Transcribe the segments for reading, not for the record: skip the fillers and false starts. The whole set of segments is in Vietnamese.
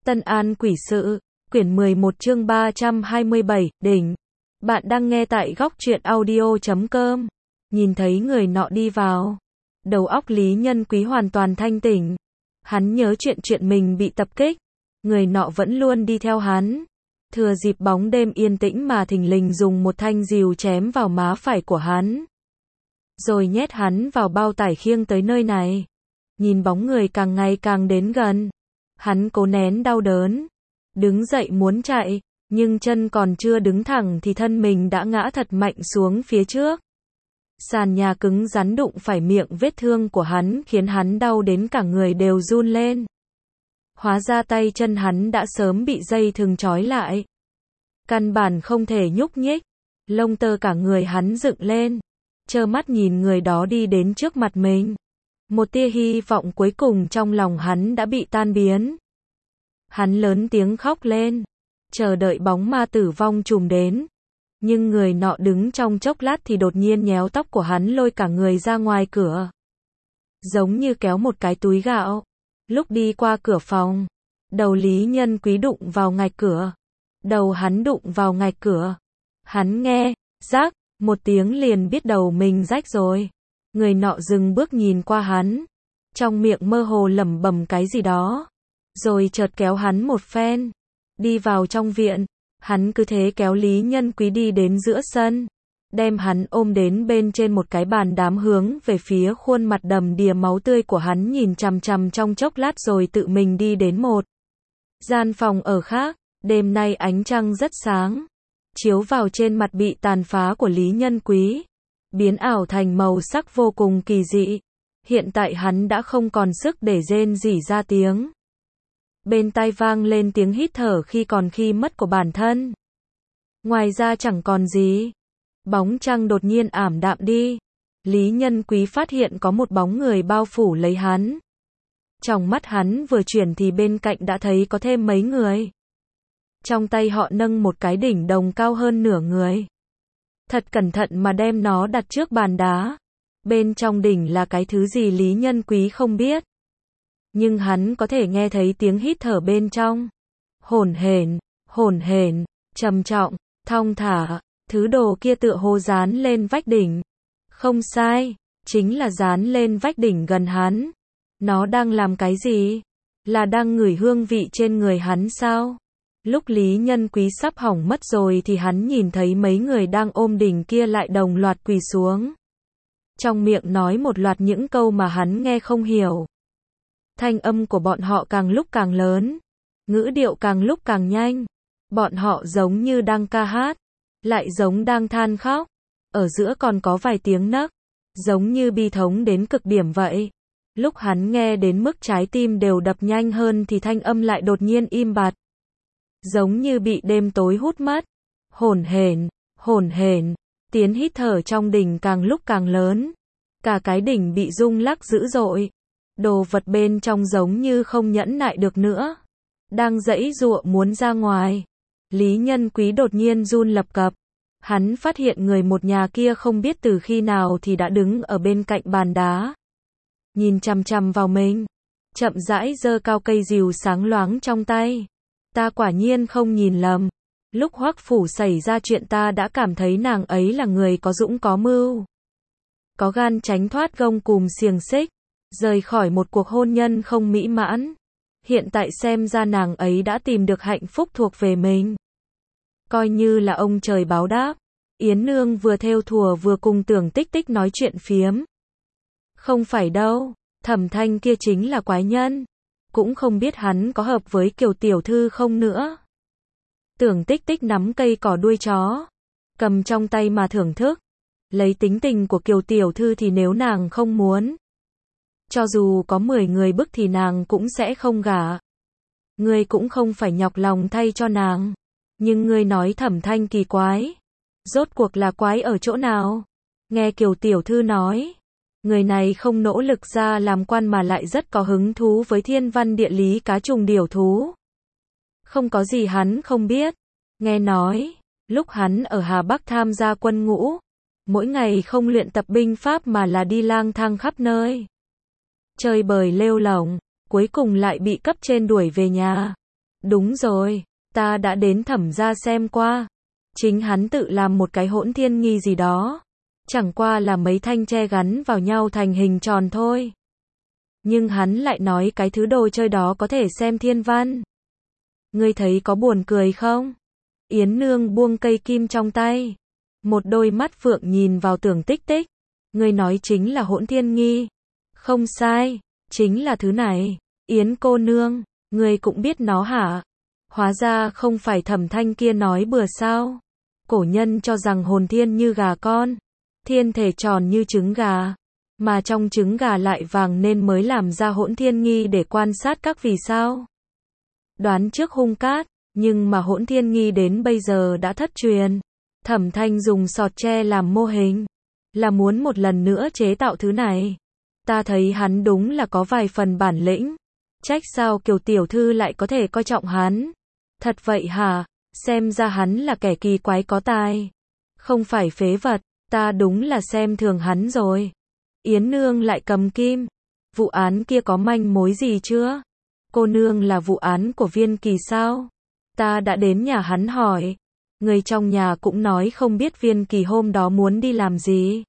Tân An Quỷ Sự, quyển 11 chương 327, đỉnh. Bạn đang nghe tại góc truyện audio.com. Nhìn thấy người nọ đi vào, đầu óc Lý Nhân Quý hoàn toàn thanh tỉnh. Hắn nhớ chuyện mình bị tập kích, người nọ vẫn luôn đi theo hắn. Thừa dịp bóng đêm yên tĩnh mà thình lình dùng một thanh rìu chém vào má phải của hắn, rồi nhét hắn vào bao tải khiêng tới nơi này. Nhìn bóng người càng ngày càng đến gần, hắn cố nén đau đớn, đứng dậy muốn chạy, nhưng chân còn chưa đứng thẳng thì thân mình đã ngã thật mạnh xuống phía trước. Sàn nhà cứng rắn đụng phải miệng vết thương của hắn khiến hắn đau đến cả người đều run lên. Hóa ra tay chân hắn đã sớm bị dây thừng trói lại, căn bản không thể nhúc nhích. Lông tơ cả người hắn dựng lên, trơ mắt nhìn người đó đi đến trước mặt mình. Một tia hy vọng cuối cùng trong lòng hắn đã bị tan biến. Hắn lớn tiếng khóc lên, chờ đợi bóng ma tử vong trùm đến. Nhưng người nọ đứng trong chốc lát thì đột nhiên nhéo tóc của hắn lôi cả người ra ngoài cửa, giống như kéo một cái túi gạo. Lúc đi qua cửa phòng, đầu Lý Nhân Quý đụng vào ngạch cửa. Đầu hắn đụng vào ngạch cửa, hắn nghe rác một tiếng liền biết đầu mình rách rồi. Người nọ dừng bước nhìn qua hắn, trong miệng mơ hồ lẩm bẩm cái gì đó, rồi chợt kéo hắn một phen, đi vào trong viện. Hắn cứ thế kéo Lý Nhân Quý đi đến giữa sân, đem hắn ôm đến bên trên một cái bàn đám, hướng về phía khuôn mặt đầm đìa máu tươi của hắn nhìn chằm chằm trong chốc lát rồi tự mình đi đến một gian phòng ở khác. Đêm nay ánh trăng rất sáng, chiếu vào trên mặt bị tàn phá của Lý Nhân Quý, biến ảo thành màu sắc vô cùng kỳ dị. Hiện tại hắn đã không còn sức để rên rỉ ra tiếng. Bên tai vang lên tiếng hít thở khi còn khi mất của bản thân. Ngoài ra chẳng còn gì. Bóng trăng đột nhiên ảm đạm đi. Lý Nhân Quý phát hiện có một bóng người bao phủ lấy hắn. Trong mắt hắn vừa chuyển thì bên cạnh đã thấy có thêm mấy người. Trong tay họ nâng một cái đỉnh đồng cao hơn nửa người. Thật cẩn thận mà đem nó đặt trước bàn đá. Bên trong đỉnh là cái thứ gì Lý Nhân Quý không biết, nhưng hắn có thể nghe thấy tiếng hít thở bên trong. Hổn hển, trầm trọng, thong thả. Thứ đồ kia tựa hồ dán lên vách đỉnh. Không sai, chính là dán lên vách đỉnh gần hắn. Nó đang làm cái gì? Là đang ngửi hương vị trên người hắn sao? Lúc Lý Nhân Quý sắp hỏng mất rồi thì hắn nhìn thấy mấy người đang ôm đỉnh kia lại đồng loạt quỳ xuống. Trong miệng nói một loạt những câu mà hắn nghe không hiểu. Thanh âm của bọn họ càng lúc càng lớn, ngữ điệu càng lúc càng nhanh. Bọn họ giống như đang ca hát, lại giống đang than khóc. Ở giữa còn có vài tiếng nấc, giống như bi thống đến cực điểm vậy. Lúc hắn nghe đến mức trái tim đều đập nhanh hơn thì thanh âm lại đột nhiên im bặt, giống như bị đêm tối hút mất. Hổn hển, tiếng hít thở trong đỉnh càng lúc càng lớn. Cả cái đỉnh bị rung lắc dữ dội. Đồ vật bên trong giống như không nhẫn nại được nữa, đang giãy giụa muốn ra ngoài. Lý Nhân Quý đột nhiên run lập cập. Hắn phát hiện người một nhà kia không biết từ khi nào thì đã đứng ở bên cạnh bàn đá, nhìn chằm chằm vào mình, chậm rãi giơ cao cây rìu sáng loáng trong tay. Ta quả nhiên không nhìn lầm. Lúc Hoắc phủ xảy ra chuyện ta đã cảm thấy nàng ấy là người có dũng có mưu, có gan tránh thoát gông cùm xiềng xích, rời khỏi một cuộc hôn nhân không mỹ mãn. Hiện tại xem ra nàng ấy đã tìm được hạnh phúc thuộc về mình. Coi như là ông trời báo đáp. Yến Nương vừa thêu thùa vừa cùng Tưởng Tích Tích nói chuyện phiếm. Không phải đâu, Thẩm Thanh kia chính là quái nhân. Cũng không biết hắn có hợp với Kiều tiểu thư không nữa. Tưởng Tích Tích nắm cây cỏ đuôi chó, cầm trong tay mà thưởng thức. Lấy tính tình của Kiều tiểu thư thì nếu nàng không muốn, cho dù có 10 người bức thì nàng cũng sẽ không gả. Ngươi cũng không phải nhọc lòng thay cho nàng. Nhưng ngươi nói Thẩm Thanh kỳ quái. Rốt cuộc là quái ở chỗ nào? Nghe Kiều tiểu thư nói, người này không nỗ lực ra làm quan mà lại rất có hứng thú với thiên văn địa lý cá trùng điểu thú. Không có gì hắn không biết. Nghe nói, lúc hắn ở Hà Bắc tham gia quân ngũ, mỗi ngày không luyện tập binh pháp mà là đi lang thang khắp nơi, chơi bời lêu lổng, cuối cùng lại bị cấp trên đuổi về nhà. Đúng rồi, ta đã đến Thẩm gia xem qua. Chính hắn tự làm một cái hỗn thiên nghi gì đó. Chẳng qua là mấy thanh tre gắn vào nhau thành hình tròn thôi. Nhưng hắn lại nói cái thứ đồ chơi đó có thể xem thiên văn. Ngươi thấy có buồn cười không? Yến Nương buông cây kim trong tay. Một đôi mắt phượng nhìn vào Tưởng Tích Tích. Ngươi nói chính là hỗn thiên nghi. Không sai, chính là thứ này. Yến cô nương, ngươi cũng biết nó hả? Hóa ra không phải Thẩm Thanh kia nói bừa sao? Cổ nhân cho rằng hồn thiên như gà con, thiên thể tròn như trứng gà, mà trong trứng gà lại vàng nên mới làm ra hỗn thiên nghi để quan sát các vì sao. Đoán trước hung cát, nhưng mà hỗn thiên nghi đến bây giờ đã thất truyền. Thẩm Thanh dùng sọt tre làm mô hình, là muốn một lần nữa chế tạo thứ này. Ta thấy hắn đúng là có vài phần bản lĩnh. Trách sao Kiều tiểu thư lại có thể coi trọng hắn. Thật vậy hả? Xem ra hắn là kẻ kỳ quái có tài. Không phải phế vật, ta đúng là xem thường hắn rồi. Yến Nương lại cầm kim. Vụ án kia có manh mối gì chưa? Cô nương là vụ án của Viên Kỳ sao? Ta đã đến nhà hắn hỏi. Người trong nhà cũng nói không biết Viên Kỳ hôm đó muốn đi làm gì.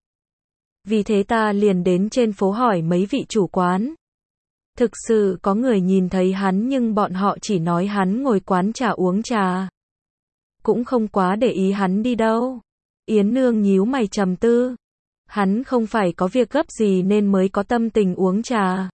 Vì thế ta liền đến trên phố hỏi mấy vị chủ quán. Thực sự có người nhìn thấy hắn nhưng bọn họ chỉ nói hắn ngồi quán trà uống trà. Cũng không quá để ý hắn đi đâu. Yến Nương nhíu mày trầm tư. Hắn không phải có việc gấp gì nên mới có tâm tình uống trà.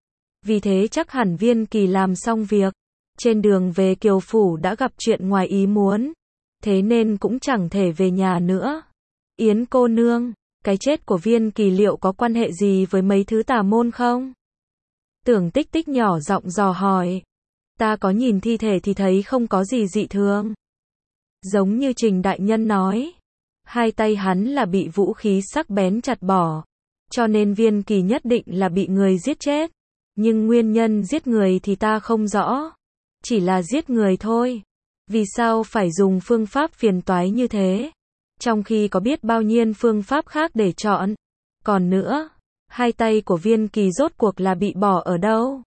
Vì thế chắc hẳn Viên Kỳ làm xong việc. Trên đường về Kiều Phủ đã gặp chuyện ngoài ý muốn. Thế nên cũng chẳng thể về nhà nữa. Yến cô nương, cái chết của Viên Kỳ liệu có quan hệ gì với mấy thứ tà môn không? Tưởng Tích Tích nhỏ giọng dò hỏi. Ta có nhìn thi thể thì thấy không có gì dị thường. Giống như Trình đại nhân nói. Hai tay hắn là bị vũ khí sắc bén chặt bỏ. Cho nên Viên Kỳ nhất định là bị người giết chết. Nhưng nguyên nhân giết người thì ta không rõ. Chỉ là giết người thôi. Vì sao phải dùng phương pháp phiền toái như thế? Trong khi có biết bao nhiêu phương pháp khác để chọn. Còn nữa, hai tay của Viên Kỳ rốt cuộc là bị bỏ ở đâu?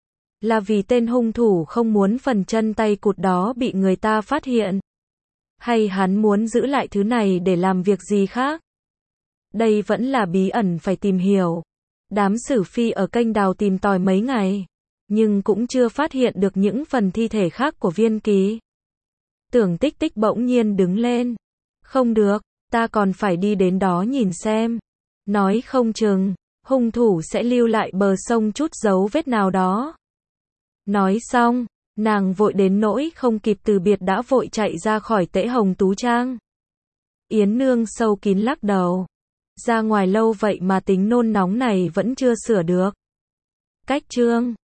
Là vì tên hung thủ không muốn phần chân tay cụt đó bị người ta phát hiện? Hay hắn muốn giữ lại thứ này để làm việc gì khác? Đây vẫn là bí ẩn phải tìm hiểu. Đám sử phi ở kênh đào tìm tòi mấy ngày, nhưng cũng chưa phát hiện được những phần thi thể khác của Viên Kỳ. Tưởng Tích Tích bỗng nhiên đứng lên. Không được, ta còn phải đi đến đó nhìn xem. Nói không chừng, hung thủ sẽ lưu lại bờ sông chút dấu vết nào đó. Nói xong, nàng vội đến nỗi không kịp từ biệt đã vội chạy ra khỏi Tễ Hồng Tú Trang. Yến Nương sâu kín lắc đầu. Ra ngoài lâu vậy mà tính nôn nóng này vẫn chưa sửa được. Cách chương